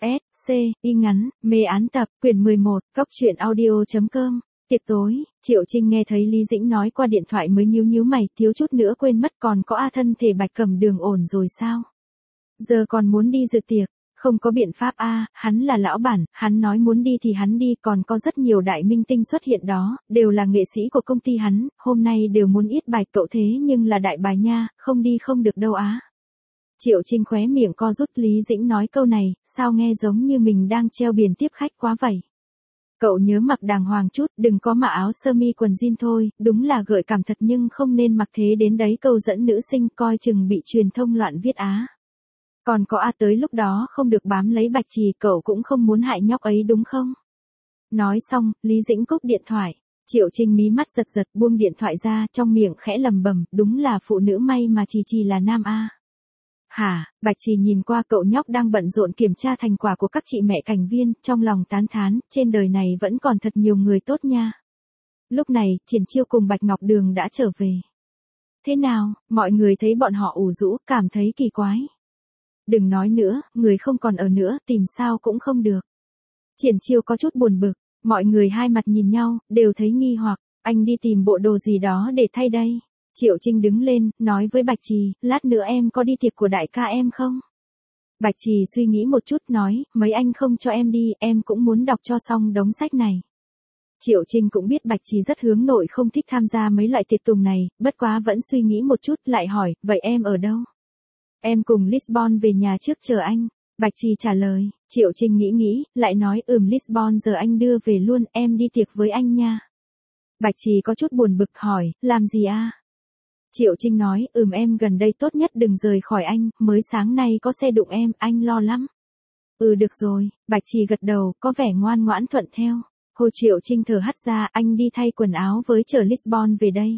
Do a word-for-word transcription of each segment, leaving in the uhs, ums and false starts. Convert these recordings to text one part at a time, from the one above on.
S, C, y ngắn, mê án tập, quyển mười một, góc truyện audio chấm com. Tiệc tối, Triệu Trinh nghe thấy Lý Dĩnh nói qua điện thoại mới nhíu nhíu mày, thiếu chút nữa quên mất còn có A thân thể Bạch Cẩm Đường ổn rồi sao? Giờ còn muốn đi dự tiệc, không có biện pháp a, hắn là lão bản, hắn nói muốn đi thì hắn đi, còn có rất nhiều đại minh tinh xuất hiện đó, đều là nghệ sĩ của công ty hắn, hôm nay đều muốn yết bài cậu thế nhưng là đại bài nha, không đi không được đâu á. Triệu Trinh khóe miệng co rút, Lý Dĩnh nói câu này, sao nghe giống như mình đang treo biển tiếp khách quá vậy. Cậu nhớ mặc đàng hoàng chút, đừng có mặc áo sơ mi quần jean thôi, đúng là gợi cảm thật nhưng không nên mặc thế đến đấy, câu dẫn nữ sinh coi chừng bị truyền thông loạn viết á. Còn có A tới lúc đó không được bám lấy Bạch Trì, cậu cũng không muốn hại nhóc ấy đúng không? Nói xong, Lý Dĩnh cúp điện thoại. Triệu Trinh mí mắt giật giật buông điện thoại ra, trong miệng khẽ lầm bầm, đúng là phụ nữ may mà Trì Trì là nam A. Hả, Bạch Trì nhìn qua cậu nhóc đang bận rộn kiểm tra thành quả của các chị mẹ cảnh viên, trong lòng tán thán, trên đời này vẫn còn thật nhiều người tốt nha. Lúc này, Triển Chiêu cùng Bạch Ngọc Đường đã trở về. Thế nào, mọi người thấy bọn họ ủ rũ, cảm thấy kỳ quái. Đừng nói nữa, người không còn ở nữa, tìm sao cũng không được. Triển Chiêu có chút buồn bực, mọi người hai mặt nhìn nhau, đều thấy nghi hoặc, anh đi tìm bộ đồ gì đó để thay đây. Triệu Trinh đứng lên, nói với Bạch Trì, lát nữa em có đi tiệc của đại ca em không? Bạch Trì suy nghĩ một chút nói, mấy anh không cho em đi, em cũng muốn đọc cho xong đống sách này. Triệu Trinh cũng biết Bạch Trì rất hướng nội không thích tham gia mấy loại tiệc tùng này, bất quá vẫn suy nghĩ một chút, lại hỏi, vậy em ở đâu? Em cùng Lisbon về nhà trước chờ anh. Bạch Trì trả lời, Triệu Trinh nghĩ nghĩ, lại nói ừm Lisbon giờ anh đưa về luôn, em đi tiệc với anh nha. Bạch Trì có chút buồn bực hỏi, làm gì a? Triệu Trinh nói, ừm em gần đây tốt nhất đừng rời khỏi anh, mới sáng nay có xe đụng em, anh lo lắm. Ừ được rồi, Bạch Trì gật đầu, có vẻ ngoan ngoãn thuận theo. Hồ Triệu Trinh thở hắt ra, anh đi thay quần áo với chở Lisbon về đây.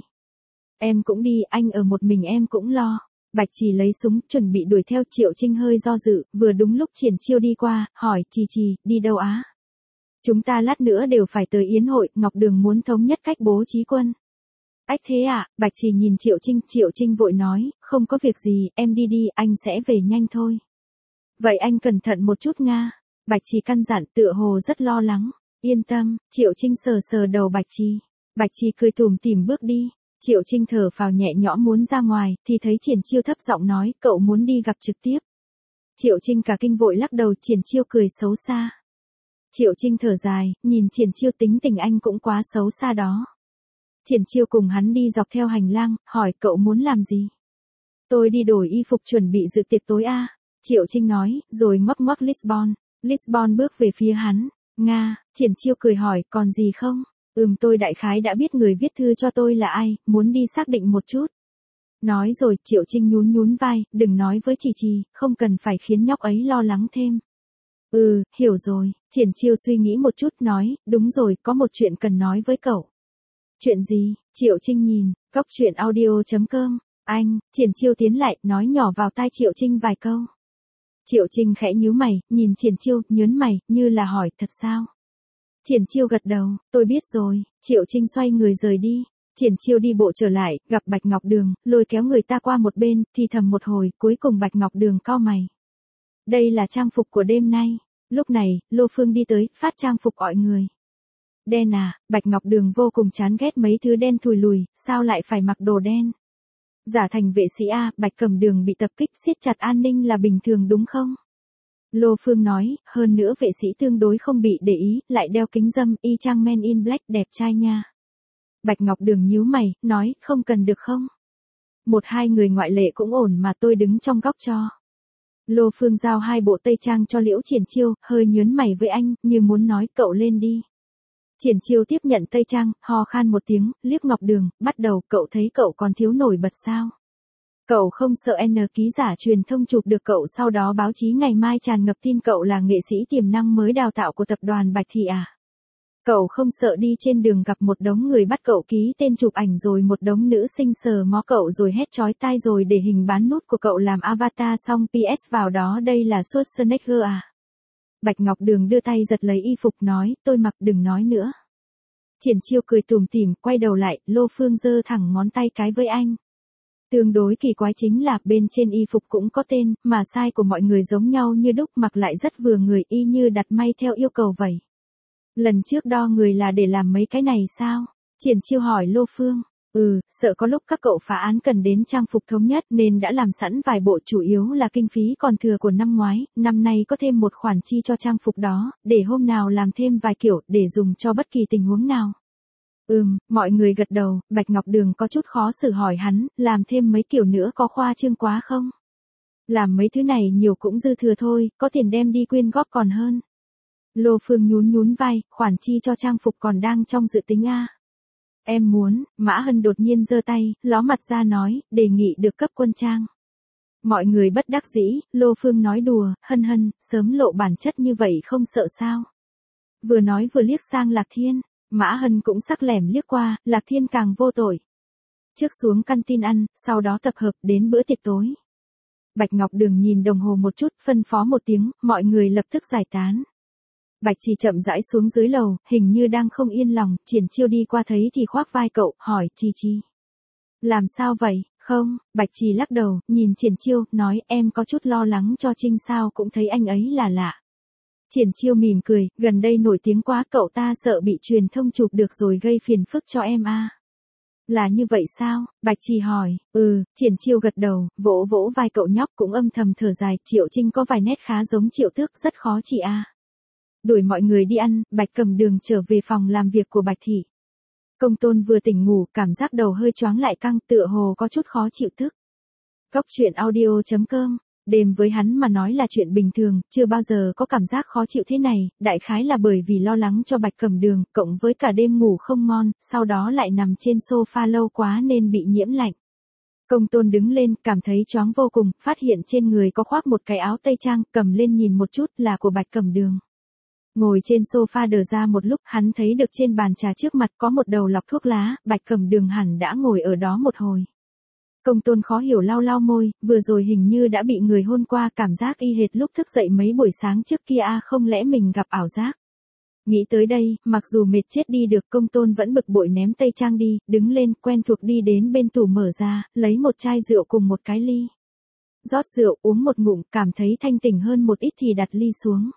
Em cũng đi, anh ở một mình em cũng lo. Bạch Trì lấy súng, chuẩn bị đuổi theo. Triệu Trinh hơi do dự, vừa đúng lúc Triển Chiêu đi qua, hỏi, Trì Trì, đi đâu á? Chúng ta lát nữa đều phải tới yến hội, Ngọc Đường muốn thống nhất cách bố trí quân. Ách thế à, Bạch Trì nhìn Triệu Trinh, Triệu Trinh vội nói, không có việc gì, em đi đi, anh sẽ về nhanh thôi. Vậy anh cẩn thận một chút nga. Bạch Trì căn dặn, tựa hồ rất lo lắng. Yên tâm, Triệu Trinh sờ sờ đầu Bạch Trì. Bạch Trì cười tủm tỉm bước đi. Triệu Trinh thở phào nhẹ nhõm muốn ra ngoài, thì thấy Triển Chiêu thấp giọng nói, cậu muốn đi gặp trực tiếp. Triệu Trinh cả kinh vội lắc đầu, Triển Chiêu cười xấu xa. Triệu Trinh thở dài, nhìn Triển Chiêu tính tình anh cũng quá xấu xa đó. Triển Chiêu cùng hắn đi dọc theo hành lang, hỏi cậu muốn làm gì? Tôi đi đổi y phục chuẩn bị dự tiệc tối a. Triệu Trinh nói, rồi ngoắc ngoắc Lisbon. Lisbon bước về phía hắn. Nga, Triển Chiêu cười hỏi, còn gì không? Ừm tôi đại khái đã biết người viết thư cho tôi là ai, muốn đi xác định một chút. Nói rồi, Triệu Trinh nhún nhún vai, đừng nói với Trì Trì, không cần phải khiến nhóc ấy lo lắng thêm. Ừ, hiểu rồi, Triển Chiêu suy nghĩ một chút nói, đúng rồi, có một chuyện cần nói với cậu. Chuyện gì? Triệu Trinh nhìn, góc truyện audio chấm com. Anh, Triển Chiêu tiến lại, nói nhỏ vào tai Triệu Trinh vài câu. Triệu Trinh khẽ nhíu mày, nhìn Triển Chiêu, nhớn mày, như là hỏi, thật sao? Triển Chiêu gật đầu, tôi biết rồi. Triệu Trinh xoay người rời đi. Triển Chiêu đi bộ trở lại, gặp Bạch Ngọc Đường, lôi kéo người ta qua một bên, thì thầm một hồi, cuối cùng Bạch Ngọc Đường cau mày. Đây là trang phục của đêm nay. Lúc này, Lô Phương đi tới, phát trang phục gọi người. Đen à, Bạch Ngọc Đường vô cùng chán ghét mấy thứ đen thùi lùi, sao lại phải mặc đồ đen? Giả thành vệ sĩ A, Bạch Cẩm Đường bị tập kích siết chặt an ninh là bình thường đúng không? Lô Phương nói, hơn nữa vệ sĩ tương đối không bị để ý, lại đeo kính râm, y chang Men in Black, đẹp trai nha. Bạch Ngọc Đường nhíu mày, nói, không cần được không? Một hai người ngoại lệ cũng ổn mà tôi đứng trong góc cho. Lô Phương giao hai bộ tây trang cho Liễu Triển Chiêu, hơi nhớn mày với anh, như muốn nói, cậu lên đi. Triển Chiêu tiếp nhận tây trang, ho khan một tiếng, liếc Ngọc Đường, bắt đầu, cậu thấy cậu còn thiếu nổi bật sao? Cậu không sợ N ký giả truyền thông chụp được cậu, sau đó báo chí ngày mai tràn ngập tin cậu là nghệ sĩ tiềm năng mới đào tạo của tập đoàn Bạch Thị à? Cậu không sợ đi trên đường gặp một đống người bắt cậu ký tên chụp ảnh rồi một đống nữ sinh sờ mó cậu rồi hét chói tai rồi để hình bán nút của cậu làm avatar xong pê ét vào đó đây là Schwarzenegger à? Bạch Ngọc Đường đưa tay giật lấy y phục nói, tôi mặc đừng nói nữa. Triển Chiêu cười tủm tỉm, quay đầu lại, Lô Phương giơ thẳng ngón tay cái với anh. Tương đối kỳ quái chính là bên trên y phục cũng có tên, mà size của mọi người giống nhau như đúc, mặc lại rất vừa người, y như đặt may theo yêu cầu vậy. Lần trước đo người là để làm mấy cái này sao? Triển Chiêu hỏi Lô Phương. Ừ, sợ có lúc các cậu phá án cần đến trang phục thống nhất nên đã làm sẵn vài bộ, chủ yếu là kinh phí còn thừa của năm ngoái, năm nay có thêm một khoản chi cho trang phục đó, để hôm nào làm thêm vài kiểu, để dùng cho bất kỳ tình huống nào. Ừm, mọi người gật đầu. Bạch Ngọc Đường có chút khó xử hỏi hắn, làm thêm mấy kiểu nữa có khoa trương quá không? Làm mấy thứ này nhiều cũng dư thừa thôi, có tiền đem đi quyên góp còn hơn. Lô Phương nhún nhún vai, khoản chi cho trang phục còn đang trong dự tính a. Em muốn, Mã Hân đột nhiên giơ tay, ló mặt ra nói, đề nghị được cấp quân trang. Mọi người bất đắc dĩ, Lô Phương nói đùa, Hân Hân, sớm lộ bản chất như vậy không sợ sao? Vừa nói vừa liếc sang Lạc Thiên, Mã Hân cũng sắc lẻm liếc qua, Lạc Thiên càng vô tội. Trước xuống căn tin ăn, sau đó tập hợp đến bữa tiệc tối. Bạch Ngọc Đường nhìn đồng hồ một chút, phân phó một tiếng, mọi người lập tức giải tán. Bạch Trì chậm rãi xuống dưới lầu, hình như đang không yên lòng, Triển Chiêu đi qua thấy thì khoác vai cậu, hỏi, Chi Chi. Làm sao vậy, không? Bạch Trì lắc đầu, nhìn Triển Chiêu, nói, em có chút lo lắng cho Trinh sao cũng thấy anh ấy là lạ. Triển Chiêu mỉm cười, gần đây nổi tiếng quá, cậu ta sợ bị truyền thông chụp được rồi gây phiền phức cho em à. Là như vậy sao? Bạch Trì hỏi. Ừ, Triển Chiêu gật đầu, vỗ vỗ vai cậu nhóc cũng âm thầm thở dài, Triệu Trinh có vài nét khá giống Triệu Tước, rất khó chị à. Đuổi mọi người đi ăn, Bạch Cầm Đường trở về phòng làm việc của Bạch Thị. Công Tôn vừa tỉnh ngủ, cảm giác đầu hơi choáng lại căng, tựa hồ có chút khó chịu tức. Cốc truyện audio chấm com. Đêm với hắn mà nói là chuyện bình thường, chưa bao giờ có cảm giác khó chịu thế này, đại khái là bởi vì lo lắng cho Bạch Cầm Đường, cộng với cả đêm ngủ không ngon, sau đó lại nằm trên sofa lâu quá nên bị nhiễm lạnh. Công Tôn đứng lên, cảm thấy choáng vô cùng, phát hiện trên người có khoác một cái áo tây trang, cầm lên nhìn một chút là của Bạch Cầm Đường. Ngồi trên sofa đờ ra một lúc, hắn thấy được trên bàn trà trước mặt có một đầu lọc thuốc lá, Bạch Cầm Đường hẳn đã ngồi ở đó một hồi. Công Tôn khó hiểu lau lau môi, vừa rồi hình như đã bị người hôn qua, cảm giác y hệt lúc thức dậy mấy buổi sáng trước kia à, không lẽ mình gặp ảo giác. Nghĩ tới đây, mặc dù mệt chết đi được, Công Tôn vẫn bực bội ném tây trang đi, đứng lên, quen thuộc đi đến bên tủ mở ra, lấy một chai rượu cùng một cái ly. Rót rượu, uống một ngụm, cảm thấy thanh tỉnh hơn một ít thì đặt ly xuống.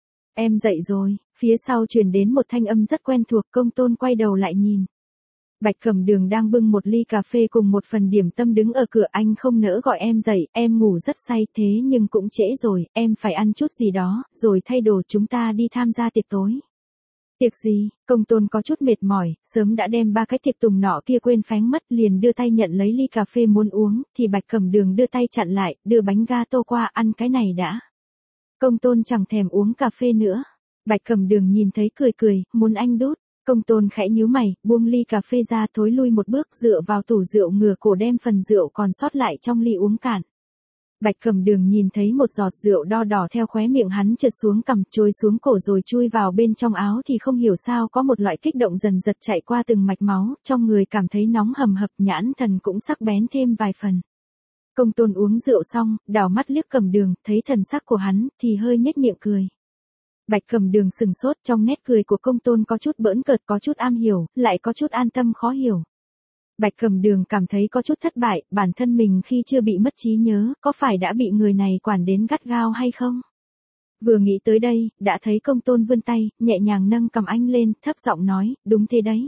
Em dậy rồi, phía sau truyền đến một thanh âm rất quen thuộc, Công Tôn quay đầu lại nhìn. Bạch Cẩm Đường đang bưng một ly cà phê cùng một phần điểm tâm đứng ở cửa, anh không nỡ gọi em dậy, em ngủ rất say thế nhưng cũng trễ rồi, em phải ăn chút gì đó, rồi thay đồ chúng ta đi tham gia tiệc tối. Tiệc gì? Công Tôn có chút mệt mỏi, sớm đã đem ba cái tiệc tùng nọ kia quên phén mất, liền đưa tay nhận lấy ly cà phê muốn uống, thì Bạch Cẩm Đường đưa tay chặn lại, đưa bánh gato qua, ăn cái này đã. Công Tôn chẳng thèm uống cà phê nữa. Bạch Cẩm Đường nhìn thấy cười cười, muốn anh đút. Công Tôn khẽ nhíu mày, buông ly cà phê ra, thối lui một bước, dựa vào tủ rượu ngửa cổ đem phần rượu còn sót lại trong ly uống cạn. Bạch Cẩm Đường nhìn thấy một giọt rượu đo đỏ theo khóe miệng hắn trượt xuống cằm, trôi xuống cổ rồi chui vào bên trong áo, thì không hiểu sao có một loại kích động dần dật chạy qua từng mạch máu, trong người cảm thấy nóng hầm hập, nhãn thần cũng sắc bén thêm vài phần. Công Tôn uống rượu xong, đảo mắt liếc Cẩm Đường, thấy thần sắc của hắn, thì hơi nhếch miệng cười. Bạch Cẩm Đường sừng sốt, trong nét cười của Công Tôn có chút bỡn cợt, có chút am hiểu, lại có chút an tâm khó hiểu. Bạch Cẩm Đường cảm thấy có chút thất bại, bản thân mình khi chưa bị mất trí nhớ, có phải đã bị người này quản đến gắt gao hay không? Vừa nghĩ tới đây, đã thấy Công Tôn vươn tay, nhẹ nhàng nâng cầm anh lên, thấp giọng nói, đúng thế đấy.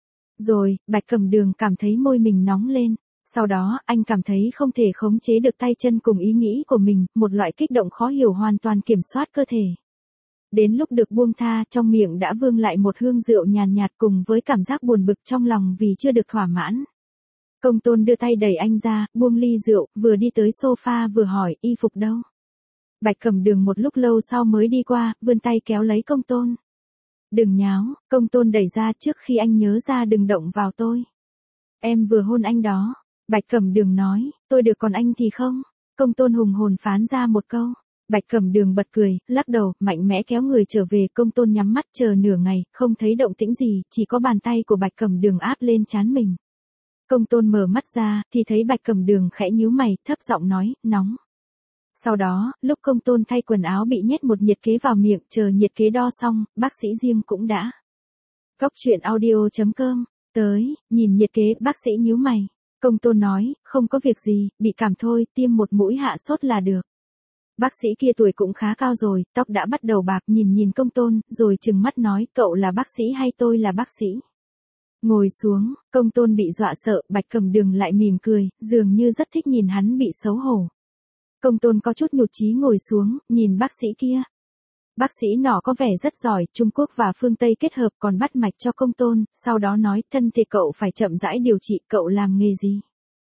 Rồi, Bạch Cẩm Đường cảm thấy môi mình nóng lên. Sau đó, anh cảm thấy không thể khống chế được tay chân cùng ý nghĩ của mình, một loại kích động khó hiểu hoàn toàn kiểm soát cơ thể. Đến lúc được buông tha, trong miệng đã vương lại một hương rượu nhàn nhạt, nhạt cùng với cảm giác buồn bực trong lòng vì chưa được thỏa mãn. Công Tôn đưa tay đẩy anh ra, buông ly rượu, vừa đi tới sofa vừa hỏi, y phục đâu? Bạch Cẩm Đường một lúc lâu sau mới đi qua, vươn tay kéo lấy Công Tôn. Đừng nháo, Công Tôn đẩy ra, trước khi anh nhớ ra đừng động vào tôi. Em vừa hôn anh đó. Bạch Cẩm Đường nói, tôi được còn anh thì không? Công Tôn hùng hồn phán ra một câu. Bạch Cẩm Đường bật cười, lắc đầu, mạnh mẽ kéo người trở về. Công Tôn nhắm mắt chờ nửa ngày, không thấy động tĩnh gì, chỉ có bàn tay của Bạch Cẩm Đường áp lên trán mình. Công Tôn mở mắt ra, thì thấy Bạch Cẩm Đường khẽ nhíu mày, thấp giọng nói, nóng. Sau đó, lúc Công Tôn thay quần áo bị nhét một nhiệt kế vào miệng, chờ nhiệt kế đo xong, bác sĩ riêng cũng đã. Cốc truyện audio chấm com, tới, nhìn nhiệt kế, bác sĩ nhíu mày. Công tôn nói, không có việc gì, bị cảm thôi, tiêm một mũi hạ sốt là được. Bác sĩ kia tuổi cũng khá cao rồi, tóc đã bắt đầu bạc, nhìn nhìn công tôn, rồi trừng mắt nói, cậu là bác sĩ hay tôi là bác sĩ? Ngồi xuống, công tôn bị dọa sợ, Bạch Cẩm Đường lại mỉm cười, dường như rất thích nhìn hắn bị xấu hổ. Công tôn có chút nhụt chí ngồi xuống, nhìn bác sĩ kia. Bác sĩ nọ có vẻ rất giỏi, Trung Quốc và phương Tây kết hợp, còn bắt mạch cho công tôn, sau đó nói, thân thể cậu phải chậm rãi điều trị, cậu làm nghề gì?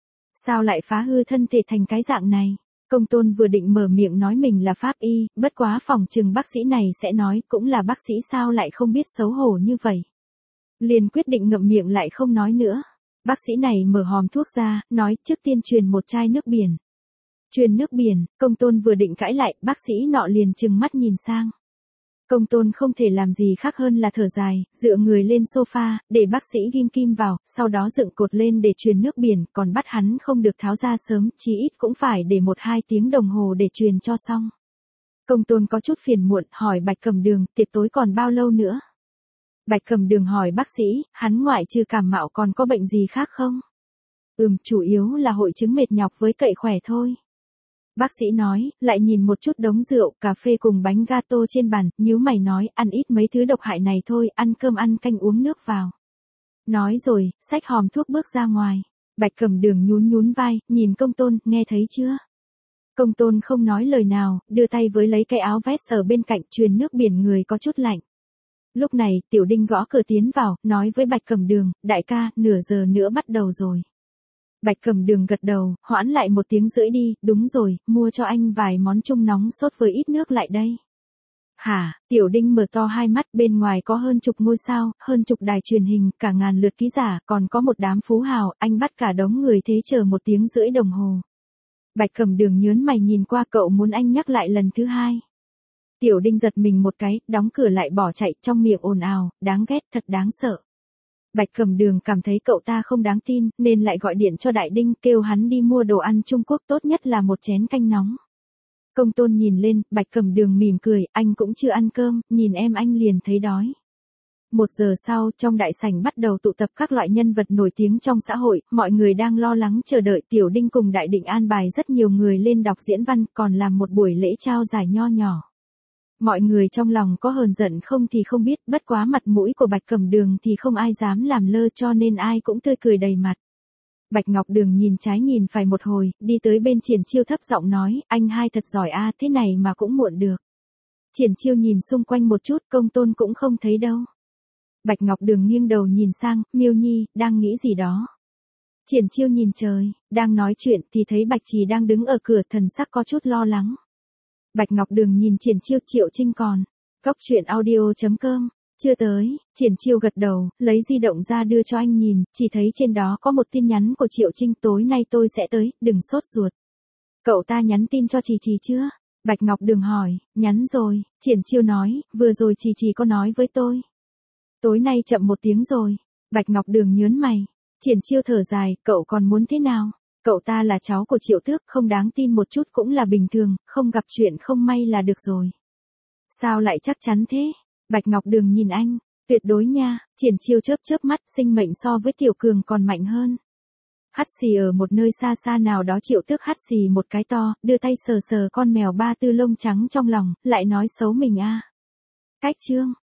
Sao lại phá hư thân thể thành cái dạng này? Công tôn vừa định mở miệng nói mình là pháp y, bất quá phòng chừng bác sĩ này sẽ nói, cũng là bác sĩ sao lại không biết xấu hổ như vậy. Liền quyết định ngậm miệng lại không nói nữa. Bác sĩ này mở hòm thuốc ra, nói, trước tiên truyền một chai nước biển. Truyền nước biển, công tôn vừa định cãi lại, bác sĩ nọ liền trừng mắt nhìn sang. Công tôn không thể làm gì khác hơn là thở dài, dựa người lên sofa, để bác sĩ ghim kim vào, sau đó dựng cột lên để truyền nước biển, còn bắt hắn không được tháo ra sớm, chí ít cũng phải để một hai tiếng đồng hồ để truyền cho xong. Công tôn có chút phiền muộn, hỏi Bạch Cẩm Đường, tiệc tối còn bao lâu nữa? Bạch Cẩm Đường hỏi bác sĩ, hắn ngoại trừ cảm mạo còn có bệnh gì khác không? Ừm, chủ yếu là hội chứng mệt nhọc với cậy khỏe thôi. Bác sĩ nói, lại nhìn một chút đống rượu, cà phê cùng bánh gato trên bàn, nhíu mày nói, ăn ít mấy thứ độc hại này thôi, ăn cơm ăn canh uống nước vào. Nói rồi, xách hòm thuốc bước ra ngoài. Bạch Cẩm Đường nhún nhún vai, nhìn công tôn, nghe thấy chưa? Công tôn không nói lời nào, đưa tay với lấy cái áo vest ở bên cạnh, truyền nước biển, người có chút lạnh. Lúc này, Tiểu Đinh gõ cửa tiến vào, nói với Bạch Cẩm Đường, đại ca, nửa giờ nữa bắt đầu rồi. Bạch Cẩm Đường gật đầu, hoãn lại một tiếng rưỡi đi, đúng rồi, mua cho anh vài món chung nóng sốt với ít nước lại đây. Hả, Tiểu Đinh mở to hai mắt, bên ngoài có hơn chục ngôi sao, hơn chục đài truyền hình, cả ngàn lượt ký giả, còn có một đám phú hào, anh bắt cả đống người thế chờ một tiếng rưỡi đồng hồ. Bạch Cẩm Đường nhớn mày nhìn qua, cậu muốn anh nhắc lại lần thứ hai. Tiểu Đinh giật mình một cái, đóng cửa lại bỏ chạy, trong miệng ồn ào, đáng ghét, thật đáng sợ. Bạch Cẩm Đường cảm thấy cậu ta không đáng tin, nên lại gọi điện cho Đại Đinh, kêu hắn đi mua đồ ăn Trung Quốc, tốt nhất là một chén canh nóng. Công tôn nhìn lên, Bạch Cẩm Đường mỉm cười, anh cũng chưa ăn cơm, nhìn em anh liền thấy đói. Một giờ sau, trong đại sảnh bắt đầu tụ tập các loại nhân vật nổi tiếng trong xã hội, mọi người đang lo lắng chờ đợi. Tiểu Đinh cùng Đại Định an bài rất nhiều người lên đọc diễn văn, còn làm một buổi lễ trao giải nho nhỏ. Mọi người trong lòng có hờn giận không thì không biết, bất quá mặt mũi của Bạch Cẩm Đường thì không ai dám làm lơ, cho nên ai cũng tươi cười đầy mặt. Bạch Ngọc Đường nhìn trái nhìn phải một hồi, đi tới bên Triển Chiêu thấp giọng nói, anh hai thật giỏi a, thế này mà cũng muộn được. Triển Chiêu nhìn xung quanh một chút, công tôn cũng không thấy đâu. Bạch Ngọc Đường nghiêng đầu nhìn sang, Miêu Nhi, đang nghĩ gì đó. Triển Chiêu nhìn trời, đang nói chuyện thì thấy Bạch Trì đang đứng ở cửa, thần sắc có chút lo lắng. Bạch Ngọc Đường nhìn Triển Chiêu, Triệu Trinh còn. Cóc truyện audio chấm com. Chưa tới, Triển Chiêu gật đầu, lấy di động ra đưa cho anh nhìn, chỉ thấy trên đó có một tin nhắn của Triệu Trinh, tối nay tôi sẽ tới, đừng sốt ruột. Cậu ta nhắn tin cho Trì Trì chưa? Bạch Ngọc Đường hỏi, nhắn rồi, Triển Chiêu nói, vừa rồi Trì Trì có nói với tôi. Tối nay chậm một tiếng rồi. Bạch Ngọc Đường nhớn mày. Triển Chiêu thở dài, cậu còn muốn thế nào? Cậu ta là cháu của Triệu Tước, không đáng tin một chút cũng là bình thường, không gặp chuyện không may là được rồi. Sao lại chắc chắn thế? Bạch Ngọc Đường nhìn anh, tuyệt đối nha. Triển Chiêu chớp chớp mắt, sinh mệnh so với Tiểu Cường còn mạnh hơn. Hắt xì ở một nơi xa xa nào đó, Triệu Tước hắt xì một cái to, đưa tay sờ sờ con mèo ba tư lông trắng trong lòng, lại nói xấu mình a. Cách chương